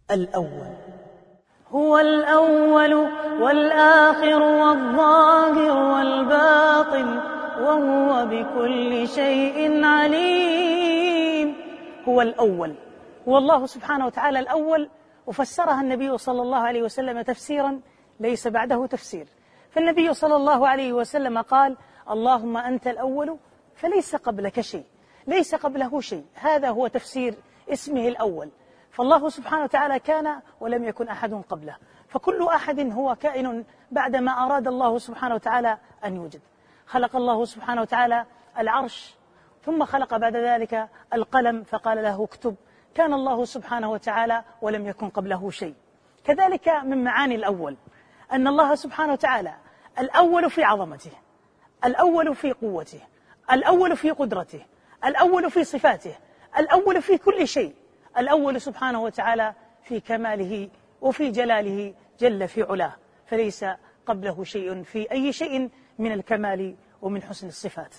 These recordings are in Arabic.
الأول. هو الأول والآخر والظاهر والباطن وهو بكل شيء عليم. هو الأول، هو الله سبحانه وتعالى الأول، وفسرها النبي صلى الله عليه وسلم تفسيرا ليس بعده تفسير. فالنبي صلى الله عليه وسلم قال: اللهم أنت الأول فليس قبلك شيء، ليس قبله شيء. هذا هو تفسير اسمه الأول. فالله سبحانه وتعالى كان ولم يكن أحد قبله، فكل أحد هو كائن بعدما أراد الله سبحانه وتعالى أن يوجد. خلق الله سبحانه وتعالى العرش، ثم خلق بعد ذلك القلم فقال له اكتب. كان الله سبحانه وتعالى ولم يكن قبله شيء. كذلك من معاني الأول أن الله سبحانه وتعالى الأول في عظمته، الأول في قوته، الأول في قدرته، الأول في صفاته، الأول في كل شيء، الأول سبحانه وتعالى في كماله وفي جلاله جل في علاه، فليس قبله شيء في أي شيء من الكمال ومن حسن الصفات.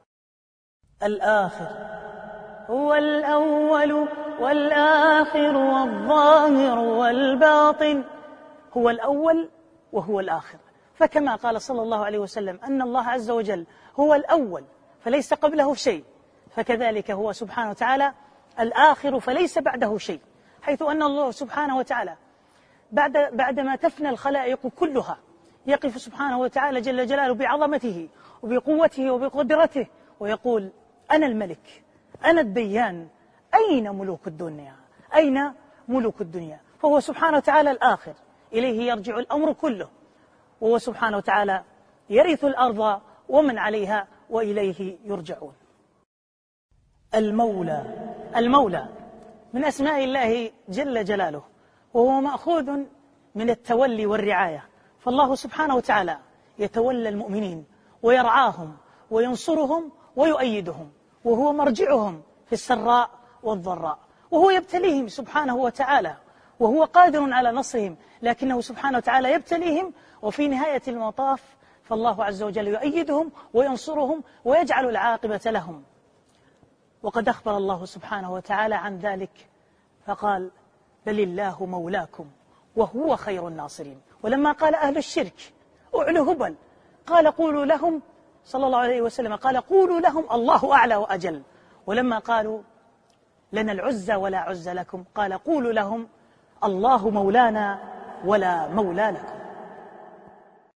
الآخر. هو الأول والآخر والظاهر والباطن. هو الأول وهو الآخر، فكما قال صلى الله عليه وسلم أن الله عز وجل هو الأول فليس قبله شيء، فكذلك هو سبحانه وتعالى الآخر فليس بعده شيء، حيث أن الله سبحانه وتعالى بعدما تفنى الخلائق كلها يقف سبحانه وتعالى جل جلاله بعظمته وبقوته وبقدرته ويقول: أنا الملك، أنا الديان، أين ملوك الدنيا؟ أين ملوك الدنيا؟ فهو سبحانه وتعالى الآخر، إليه يرجع الأمر كله، وهو سبحانه وتعالى يرث الأرض ومن عليها وإليه يرجعون. المولى. المولى من أسماء الله جل جلاله، وهو مأخوذ من التولي والرعاية، فالله سبحانه وتعالى يتولى المؤمنين ويرعاهم وينصرهم ويؤيدهم، وهو مرجعهم في السراء والضراء، وهو يبتليهم سبحانه وتعالى، وهو قادر على نصرهم، لكنه سبحانه وتعالى يبتليهم، وفي نهاية المطاف فالله عز وجل يؤيدهم وينصرهم ويجعل العاقبة لهم. وقد أخبر الله سبحانه وتعالى عن ذلك فقال: بل الله مولاكم وهو خير الناصرين. ولما قال أهل الشرك أعلوا هبل قال قولوا لهم، صلى الله عليه وسلم قال: قولوا لهم الله أعلى وأجل. ولما قالوا لنا العزى ولا عز لكم قال: قولوا لهم الله مولانا ولا مولى لكم.